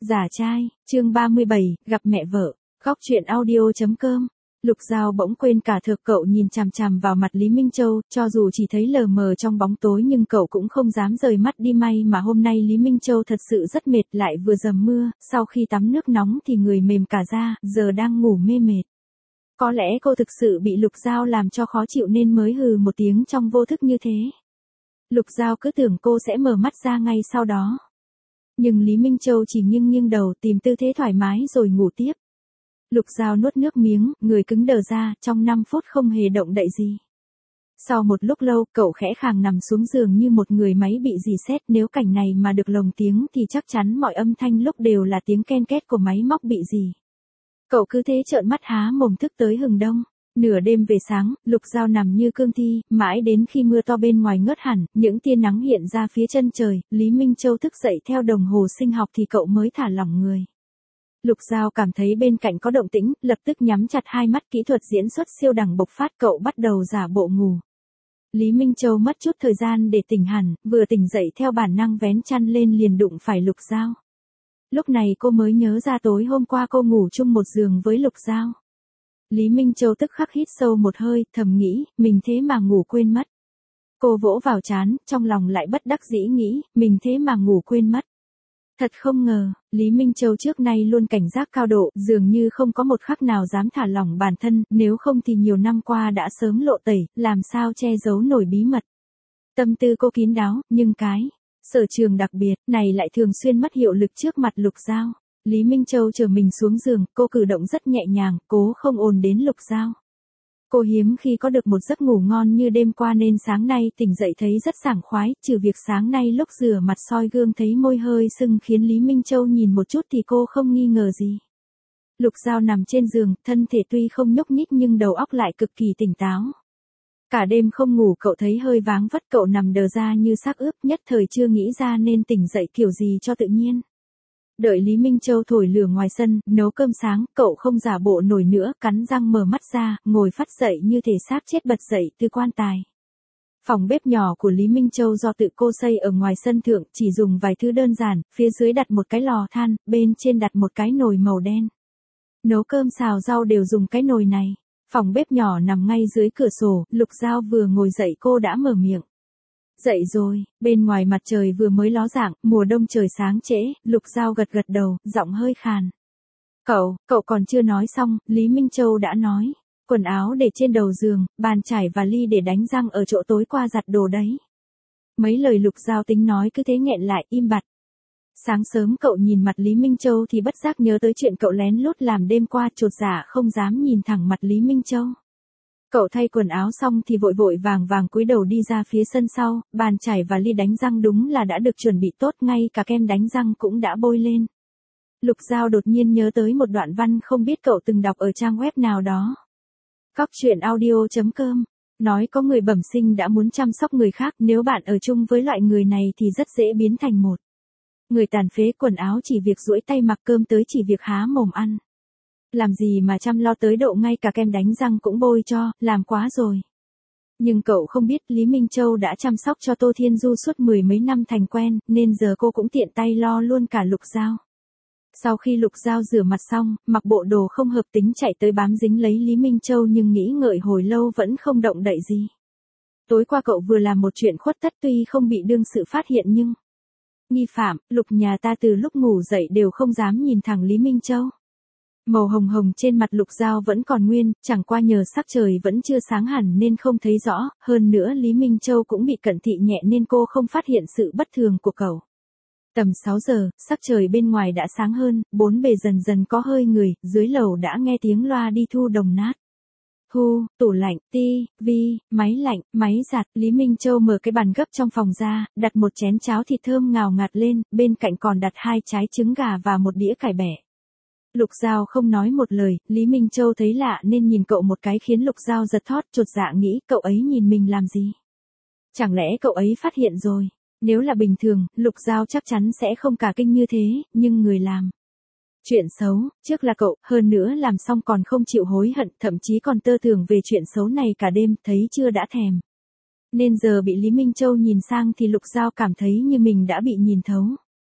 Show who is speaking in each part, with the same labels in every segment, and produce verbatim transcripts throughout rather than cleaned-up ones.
Speaker 1: Giả trai, chương ba mươi bảy, gặp mẹ vợ, góc truyện audio.com. Lục Giao bỗng quên cả thực cậu nhìn chằm chằm vào mặt Lý Minh Châu, cho dù chỉ thấy lờ mờ trong bóng tối nhưng cậu cũng không dám rời mắt đi. May mà hôm nay Lý Minh Châu thật sự rất mệt, lại vừa dầm mưa, sau khi tắm nước nóng thì người mềm cả ra, giờ đang ngủ mê mệt. Có lẽ cô thực sự bị Lục Giao làm cho khó chịu nên mới hừ một tiếng trong vô thức như thế. Lục Giao cứ tưởng cô sẽ mở mắt ra ngay sau đó. Nhưng Lý Minh Châu chỉ nghiêng nghiêng đầu tìm tư thế thoải mái rồi ngủ tiếp. Lục Giao nuốt nước miếng, người cứng đờ ra, trong năm phút không hề động đậy gì. Sau một lúc lâu, cậu khẽ khàng nằm xuống giường như một người máy bị rì sét. Nếu cảnh này mà được lồng tiếng thì chắc chắn mọi âm thanh lúc đều là tiếng ken két của máy móc bị rì. Cậu cứ thế trợn mắt há mồm thức tới hừng đông. Nửa đêm về sáng, Lục Giao nằm như cương thi, mãi đến khi mưa to bên ngoài ngớt hẳn, những tia nắng hiện ra phía chân trời, Lý Minh Châu thức dậy theo đồng hồ sinh học thì cậu mới thả lỏng người. Lục Giao cảm thấy bên cạnh có động tĩnh, lập tức nhắm chặt hai mắt, kỹ thuật diễn xuất siêu đẳng bộc phát, cậu bắt đầu giả bộ ngủ. Lý Minh Châu mất chút thời gian để tỉnh hẳn, vừa tỉnh dậy theo bản năng vén chăn lên liền đụng phải Lục Giao. Lúc này cô mới nhớ ra tối hôm qua cô ngủ chung một giường với Lục Giao. Lý Minh Châu tức khắc hít sâu một hơi, thầm nghĩ, mình thế mà ngủ quên mất. Cô vỗ vào trán, trong lòng lại bất đắc dĩ nghĩ, mình thế mà ngủ quên mất. Thật không ngờ, Lý Minh Châu trước nay luôn cảnh giác cao độ, dường như không có một khắc nào dám thả lỏng bản thân, nếu không thì nhiều năm qua đã sớm lộ tẩy, làm sao che giấu nổi bí mật. Tâm tư cô kín đáo, nhưng cái sở trường đặc biệt này lại thường xuyên mất hiệu lực trước mặt Lục Giao. Lý Minh Châu trở mình xuống giường, cô cử động rất nhẹ nhàng, cố không ồn đến Lục Giao. Cô hiếm khi có được một giấc ngủ ngon như đêm qua nên sáng nay tỉnh dậy thấy rất sảng khoái, trừ việc sáng nay lúc rửa mặt soi gương thấy môi hơi sưng khiến Lý Minh Châu nhìn một chút thì cô không nghi ngờ gì. Lục Giao nằm trên giường, thân thể tuy không nhúc nhích nhưng đầu óc lại cực kỳ tỉnh táo. Cả đêm không ngủ cậu thấy hơi váng vất, cậu nằm đờ ra như xác ướp, nhất thời chưa nghĩ ra nên tỉnh dậy kiểu gì cho tự nhiên. Đợi Lý Minh Châu thổi lửa ngoài sân, nấu cơm sáng, cậu không giả bộ nổi nữa, cắn răng mở mắt ra, ngồi phắt dậy như thể xác chết bật dậy từ quan tài. Phòng bếp nhỏ của Lý Minh Châu do tự cô xây ở ngoài sân thượng, chỉ dùng vài thứ đơn giản, phía dưới đặt một cái lò than, bên trên đặt một cái nồi màu đen. Nấu cơm xào rau đều dùng cái nồi này. Phòng bếp nhỏ nằm ngay dưới cửa sổ, Lục Giao vừa ngồi dậy cô đã mở miệng. Dậy rồi, bên ngoài mặt trời vừa mới ló dạng, mùa đông trời sáng trễ, Lục Giao gật gật đầu, giọng hơi khàn. Cậu, cậu còn chưa nói xong, Lý Minh Châu đã nói. Quần áo để trên đầu giường, bàn chải và ly để đánh răng ở chỗ tối qua giặt đồ đấy. Mấy lời Lục Giao tính nói cứ thế nghẹn lại, im bặt. Sáng sớm cậu nhìn mặt Lý Minh Châu thì bất giác nhớ tới chuyện cậu lén lút làm đêm qua, chột dạ không dám nhìn thẳng mặt Lý Minh Châu. Cậu thay quần áo xong thì vội vội vàng vàng cúi đầu đi ra phía sân sau, bàn chải và ly đánh răng đúng là đã được chuẩn bị tốt, ngay cả kem đánh răng cũng đã bôi lên. Lục Giao đột nhiên nhớ tới một đoạn văn không biết cậu từng đọc ở trang web nào đó. Góc truyện audio.com, nói có người bẩm sinh đã muốn chăm sóc người khác, nếu bạn ở chung với loại người này thì rất dễ biến thành một người tàn phế, quần áo chỉ việc duỗi tay mặc, cơm tới chỉ việc há mồm ăn. Làm gì mà chăm lo tới độ ngay cả kem đánh răng cũng bôi cho, làm quá rồi. Nhưng cậu không biết Lý Minh Châu đã chăm sóc cho Tô Thiên Du suốt mười mấy năm thành quen, nên giờ cô cũng tiện tay lo luôn cả Lục Giao. Sau khi Lục Giao rửa mặt xong, mặc bộ đồ không hợp tính chạy tới bám dính lấy Lý Minh Châu nhưng nghĩ ngợi hồi lâu vẫn không động đậy gì. Tối qua cậu vừa làm một chuyện khuất tất tuy không bị đương sự phát hiện nhưng nghi phạm, Lục nhà ta từ lúc ngủ dậy đều không dám nhìn thẳng Lý Minh Châu. Màu hồng hồng trên mặt Lục Giao vẫn còn nguyên, chẳng qua nhờ sắc trời vẫn chưa sáng hẳn nên không thấy rõ, hơn nữa Lý Minh Châu cũng bị cận thị nhẹ nên cô không phát hiện sự bất thường của cậu. Tầm sáu giờ, sắc trời bên ngoài đã sáng hơn, bốn bề dần dần có hơi người, dưới lầu đã nghe tiếng loa đi thu đồng nát. Hu, tủ lạnh, ti, vi, máy lạnh, máy giặt, Lý Minh Châu mở cái bàn gấp trong phòng ra, đặt một chén cháo thịt thơm ngào ngạt lên, bên cạnh còn đặt hai trái trứng gà và một đĩa cải bẻ. Lục Giao không nói một lời, Lý Minh Châu thấy lạ nên nhìn cậu một cái khiến Lục Giao giật thót, chột dạ nghĩ cậu ấy nhìn mình làm gì. Chẳng lẽ cậu ấy phát hiện rồi, nếu là bình thường, Lục Giao chắc chắn sẽ không cả kinh như thế, nhưng người làm chuyện xấu, trước là cậu, hơn nữa làm xong còn không chịu hối hận, thậm chí còn tơ tưởng về chuyện xấu này cả đêm, thấy chưa đã thèm. Nên giờ bị Lý Minh Châu nhìn sang thì Lục Giao cảm thấy như mình đã bị nhìn thấu.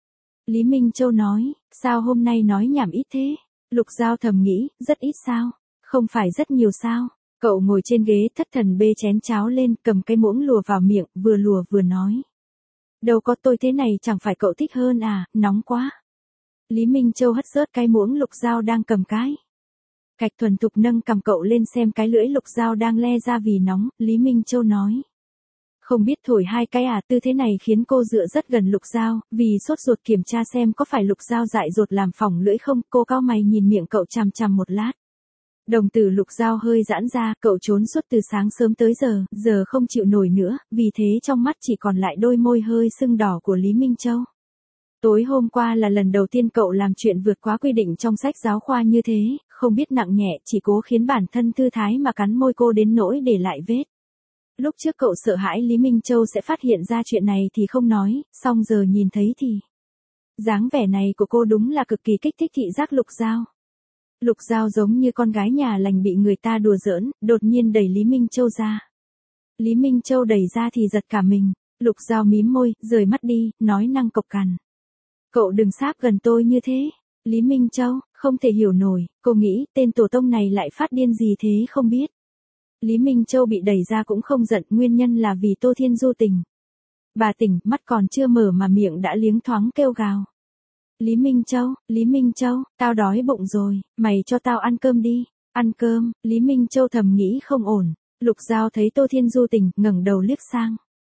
Speaker 1: Lý Minh Châu nói, sao hôm nay nói nhảm ít thế? Lục Giao thầm nghĩ, rất ít sao? Không phải rất nhiều sao? Cậu ngồi trên ghế thất thần bê chén cháo lên, cầm cái muỗng lùa vào miệng, vừa lùa vừa nói. Đâu có, tôi thế này chẳng phải cậu thích hơn à, nóng quá. Lý Minh Châu hất rớt cái muỗng Lục Giao đang cầm cái. Cạch thuần thục nâng cầm cậu lên xem cái lưỡi Lục Giao đang le ra vì nóng, Lý Minh Châu nói. Không biết thổi hai cái à, tư thế này khiến cô dựa rất gần Lục Giao, vì sốt ruột kiểm tra xem có phải Lục Giao dại dột làm phỏng lưỡi không, cô cau mày nhìn miệng cậu chằm chằm một lát. Đồng tử Lục Giao hơi giãn ra, cậu trốn suốt từ sáng sớm tới giờ, giờ không chịu nổi nữa, vì thế trong mắt chỉ còn lại đôi môi hơi sưng đỏ của Lý Minh Châu. Tối hôm qua là lần đầu tiên cậu làm chuyện vượt quá quy định trong sách giáo khoa như thế, không biết nặng nhẹ, chỉ cố khiến bản thân thư thái mà cắn môi cô đến nỗi để lại vết. Lúc trước cậu sợ hãi Lý Minh Châu sẽ phát hiện ra chuyện này thì không nói, song giờ nhìn thấy thì. Dáng vẻ này của cô đúng là cực kỳ kích thích thị giác Lục Giao. Lục Giao giống như con gái nhà lành bị người ta đùa giỡn, đột nhiên đẩy Lý Minh Châu ra. Lý Minh Châu đẩy ra thì giật cả mình, Lục Giao mím môi, rời mắt đi, nói năng cộc cằn. Cậu đừng sáp gần tôi như thế. Lý Minh Châu, không thể hiểu nổi, cô nghĩ tên tổ tông này lại phát điên gì thế không biết. Lý Minh Châu bị đẩy ra cũng không giận, nguyên nhân là vì Tô Thiên Du tỉnh. Bà tỉnh, mắt còn chưa mở mà miệng đã liếng thoáng kêu gào. Lý Minh Châu, Lý Minh Châu, tao đói bụng rồi, mày cho tao ăn cơm đi. Ăn cơm, Lý Minh Châu thầm nghĩ không ổn. Lục Giao thấy Tô Thiên Du tỉnh, ngẩng đầu liếc sang.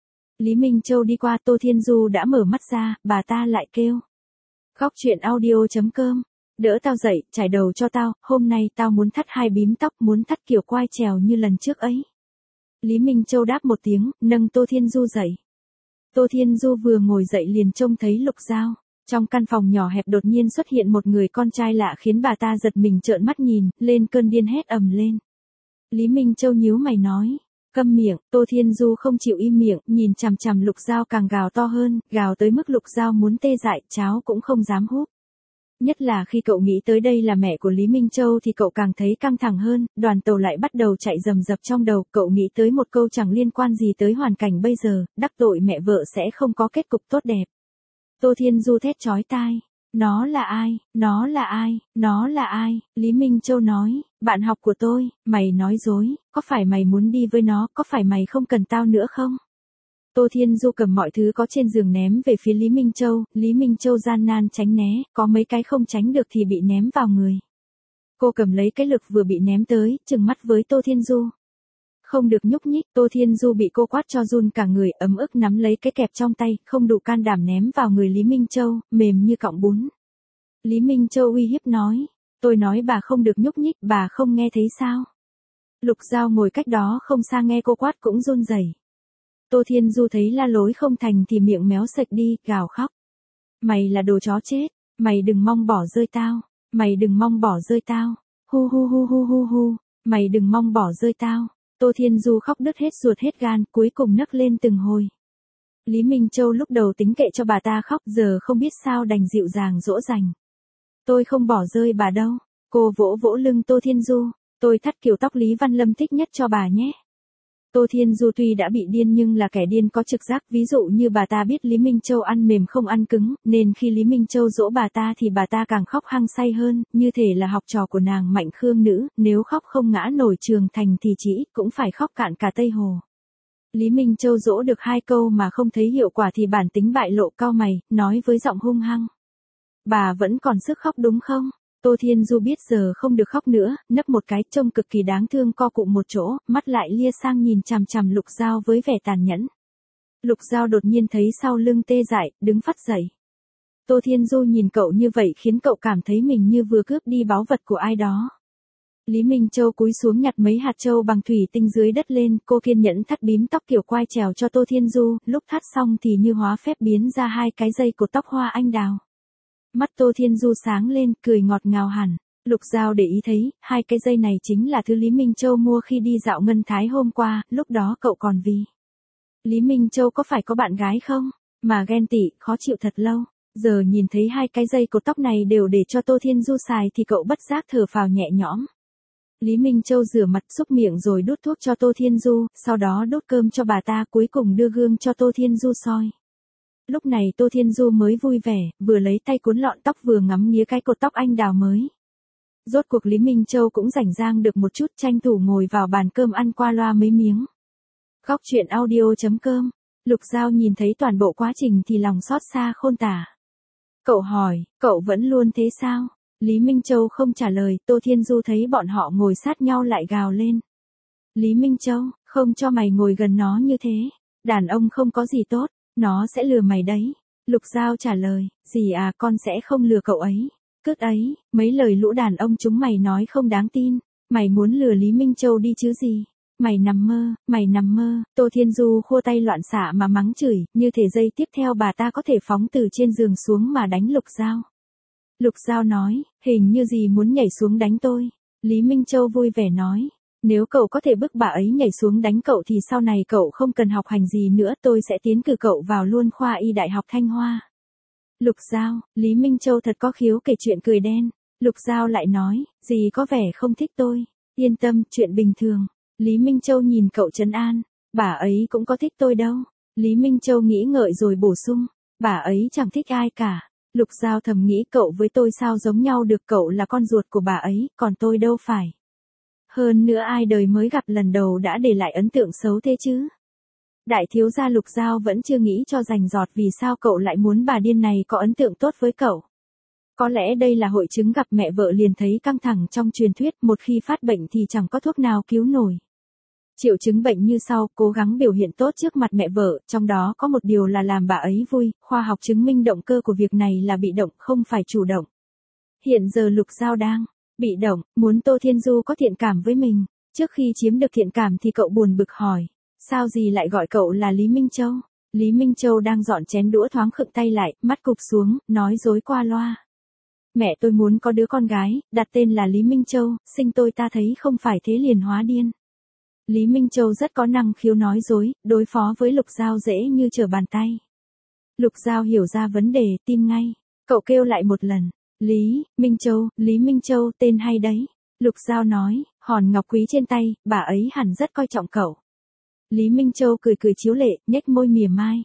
Speaker 1: Lý Minh Châu đi qua, Tô Thiên Du đã mở mắt ra, bà ta lại kêu. Góc truyện audio chấm com. Đỡ tao dậy, trải đầu cho tao, hôm nay tao muốn thắt hai bím tóc, muốn thắt kiểu quai trèo như lần trước ấy. Lý Minh Châu đáp một tiếng, nâng Tô Thiên Du dậy. Tô Thiên Du vừa ngồi dậy liền trông thấy Lục Giao. Trong căn phòng nhỏ hẹp đột nhiên xuất hiện một người con trai lạ khiến bà ta giật mình trợn mắt nhìn, lên cơn điên hét ầm lên. Lý Minh Châu nhíu mày nói. Câm miệng, Tô Thiên Du không chịu im miệng, nhìn chằm chằm Lục Giao càng gào to hơn, gào tới mức Lục Giao muốn tê dại, cháo cũng không dám húp. Nhất là khi cậu nghĩ tới đây là mẹ của Lý Minh Châu thì cậu càng thấy căng thẳng hơn, đoàn tàu lại bắt đầu chạy rầm rập trong đầu, cậu nghĩ tới một câu chẳng liên quan gì tới hoàn cảnh bây giờ, đắc tội mẹ vợ sẽ không có kết cục tốt đẹp. Tô Thiên Du thét chói tai. Nó là ai, nó là ai, nó là ai, Lý Minh Châu nói, bạn học của tôi, mày nói dối, có phải mày muốn đi với nó, có phải mày không cần tao nữa không? Tô Thiên Du cầm mọi thứ có trên giường ném về phía Lý Minh Châu, Lý Minh Châu gian nan tránh né, có mấy cái không tránh được thì bị ném vào người. Cô cầm lấy cái lực vừa bị ném tới, trừng mắt với Tô Thiên Du. Không được nhúc nhích, Tô Thiên Du bị cô quát cho run cả người, ấm ức nắm lấy cái kẹp trong tay, không đủ can đảm ném vào người Lý Minh Châu, mềm như cọng bún. Lý Minh Châu uy hiếp nói, tôi nói bà không được nhúc nhích, bà không nghe thấy sao? Lục Giao ngồi cách đó không xa nghe cô quát cũng run rẩy. Tô Thiên Du thấy la lối không thành thì miệng méo sạch đi, gào khóc. Mày là đồ chó chết, mày đừng mong bỏ rơi tao, mày đừng mong bỏ rơi tao, hu hu hu hu hu hu, mày đừng mong bỏ rơi tao. Tô Thiên Du khóc đứt hết ruột hết gan, cuối cùng nấc lên từng hồi. Lý Minh Châu lúc đầu tính kệ cho bà ta khóc, giờ không biết sao đành dịu dàng dỗ dành. Tôi không bỏ rơi bà đâu. Cô vỗ vỗ lưng Tô Thiên Du. Tôi thắt kiểu tóc Lý Văn Lâm thích nhất cho bà nhé. Tô Thiên Du tuy đã bị điên nhưng là kẻ điên có trực giác, ví dụ như bà ta biết Lý Minh Châu ăn mềm không ăn cứng, nên khi Lý Minh Châu dỗ bà ta thì bà ta càng khóc hăng say hơn, như thể là học trò của nàng Mạnh Khương nữ, nếu khóc không ngã nổi trường thành thì chỉ ít cũng phải khóc cạn cả Tây Hồ. Lý Minh Châu dỗ được hai câu mà không thấy hiệu quả thì bản tính bại lộ, cau mày, nói với giọng hung hăng. Bà vẫn còn sức khóc đúng không? Tô Thiên Du biết giờ không được khóc nữa, nấp một cái, trông cực kỳ đáng thương, co cụm một chỗ, mắt lại lia sang nhìn chằm chằm Lục Giao với vẻ tàn nhẫn. Lục Giao đột nhiên thấy sau lưng tê dại, đứng phắt dậy. Tô Thiên Du nhìn cậu như vậy khiến cậu cảm thấy mình như vừa cướp đi báu vật của ai đó. Lý Minh Châu cúi xuống nhặt mấy hạt châu bằng thủy tinh dưới đất lên, cô kiên nhẫn thắt bím tóc kiểu quai trèo cho Tô Thiên Du, lúc thắt xong thì như hóa phép biến ra hai cái dây cột tóc hoa anh đào. Mắt Tô Thiên Du sáng lên, cười ngọt ngào hẳn. Lục Giao để ý thấy, hai cái dây này chính là thứ Lý Minh Châu mua khi đi dạo Ngân Thái hôm qua, lúc đó cậu còn vì. Lý Minh Châu có phải có bạn gái không? Mà ghen tị, khó chịu thật lâu. Giờ nhìn thấy hai cái dây cột tóc này đều để cho Tô Thiên Du xài thì cậu bất giác thở phào nhẹ nhõm. Lý Minh Châu rửa mặt xúc miệng rồi đút thuốc cho Tô Thiên Du, sau đó đút cơm cho bà ta, cuối cùng đưa gương cho Tô Thiên Du soi. Lúc này Tô Thiên Du mới vui vẻ, vừa lấy tay cuốn lọn tóc vừa ngắm nghía cái cột tóc anh đào mới. Rốt cuộc Lý Minh Châu cũng rảnh rang được một chút, tranh thủ ngồi vào bàn cơm ăn qua loa mấy miếng. Góc truyện audio.com. Lục Giao nhìn thấy toàn bộ quá trình thì lòng xót xa khôn tả. Cậu hỏi, cậu vẫn luôn thế sao? Lý Minh Châu không trả lời, Tô Thiên Du thấy bọn họ ngồi sát nhau lại gào lên. Lý Minh Châu, không cho mày ngồi gần nó như thế. Đàn ông không có gì tốt, nó sẽ lừa mày đấy. Lục Giao trả lời, gì à, con sẽ không lừa cậu ấy. Cướt ấy, mấy lời lũ đàn ông chúng mày nói không đáng tin. Mày muốn lừa Lý Minh Châu đi chứ gì? Mày nằm mơ, mày nằm mơ. Tô Thiên Du khua tay loạn xạ mà mắng chửi, như thể giây tiếp theo bà ta có thể phóng từ trên giường xuống mà đánh Lục Giao. Lục Giao nói, hình như gì muốn nhảy xuống đánh tôi. Lý Minh Châu vui vẻ nói, nếu cậu có thể bức bà ấy nhảy xuống đánh cậu thì sau này cậu không cần học hành gì nữa, tôi sẽ tiến cử cậu vào luôn khoa y Đại học Thanh Hoa. Lục Giao, Lý Minh Châu thật có khiếu kể chuyện cười đen. Lục Giao lại nói, dì có vẻ không thích tôi. Yên tâm, chuyện bình thường. Lý Minh Châu nhìn cậu trấn an, bà ấy cũng có thích tôi đâu. Lý Minh Châu nghĩ ngợi rồi bổ sung, bà ấy chẳng thích ai cả. Lục Giao thầm nghĩ cậu với tôi sao giống nhau được, cậu là con ruột của bà ấy, còn tôi đâu phải. Hơn nữa ai đời mới gặp lần đầu đã để lại ấn tượng xấu thế chứ. Đại thiếu gia Lục Giao vẫn chưa nghĩ cho rành rọt vì sao cậu lại muốn bà điên này có ấn tượng tốt với cậu. Có lẽ đây là hội chứng gặp mẹ vợ liền thấy căng thẳng trong truyền thuyết, một khi phát bệnh thì chẳng có thuốc nào cứu nổi. Triệu chứng bệnh như sau, cố gắng biểu hiện tốt trước mặt mẹ vợ, trong đó có một điều là làm bà ấy vui, khoa học chứng minh động cơ của việc này là bị động, không phải chủ động. Hiện giờ Lục Giao đang bị động, muốn Tô Thiên Du có thiện cảm với mình. Trước khi chiếm được thiện cảm thì cậu buồn bực hỏi, sao dì lại gọi cậu là Lý Minh Châu? Lý Minh Châu đang dọn chén đũa thoáng khựng tay lại, mắt cụp xuống, nói dối qua loa. Mẹ tôi muốn có đứa con gái, đặt tên là Lý Minh Châu, sinh tôi ta thấy không phải thế liền hóa điên. Lý Minh Châu rất có năng khiếu nói dối, đối phó với Lục Giao dễ như trở bàn tay. Lục Giao hiểu ra vấn đề, tin ngay. Cậu kêu lại một lần, Lý Minh Châu, Lý Minh Châu, tên hay đấy. Lục Giao nói, hòn ngọc quý trên tay, bà ấy hẳn rất coi trọng cậu. Lý Minh Châu cười cười chiếu lệ, nhếch môi mỉa mai.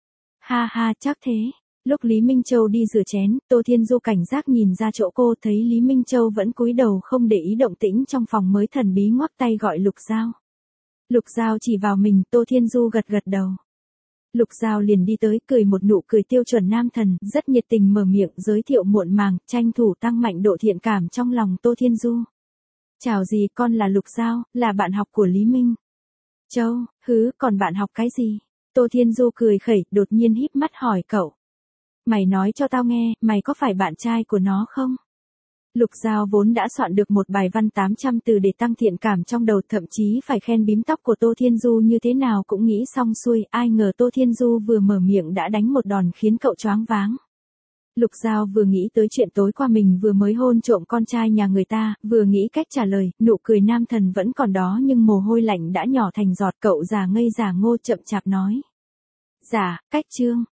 Speaker 1: Ha ha, chắc thế. Lúc Lý Minh Châu đi rửa chén, Tô Thiên Du cảnh giác nhìn ra chỗ cô, thấy Lý Minh Châu vẫn cúi đầu không để ý động tĩnh trong phòng mới thần bí ngoắc tay gọi Lục Giao. Lục Giao chỉ vào mình, Tô Thiên Du gật gật đầu. Lục Giao liền đi tới, cười một nụ cười tiêu chuẩn nam thần, rất nhiệt tình mở miệng giới thiệu muộn màng, tranh thủ tăng mạnh độ thiện cảm trong lòng Tô Thiên Du. Chào dì, con là Lục Giao, là bạn học của Lý Minh Châu. Hứ, còn bạn học cái gì? Tô Thiên Du cười khẩy, đột nhiên híp mắt hỏi cậu. Mày nói cho tao nghe, mày có phải bạn trai của nó không? Lục Giao vốn đã soạn được một bài văn tám trăm từ để tăng thiện cảm trong đầu, thậm chí phải khen bím tóc của Tô Thiên Du như thế nào cũng nghĩ xong xuôi, ai ngờ Tô Thiên Du vừa mở miệng đã đánh một đòn khiến cậu choáng váng. Lục Giao vừa nghĩ tới chuyện tối qua mình vừa mới hôn trộm con trai nhà người ta, vừa nghĩ cách trả lời, nụ cười nam thần vẫn còn đó nhưng mồ hôi lạnh đã nhỏ thành giọt, cậu già ngây già ngô chậm chạp nói. Dạ, cách chương.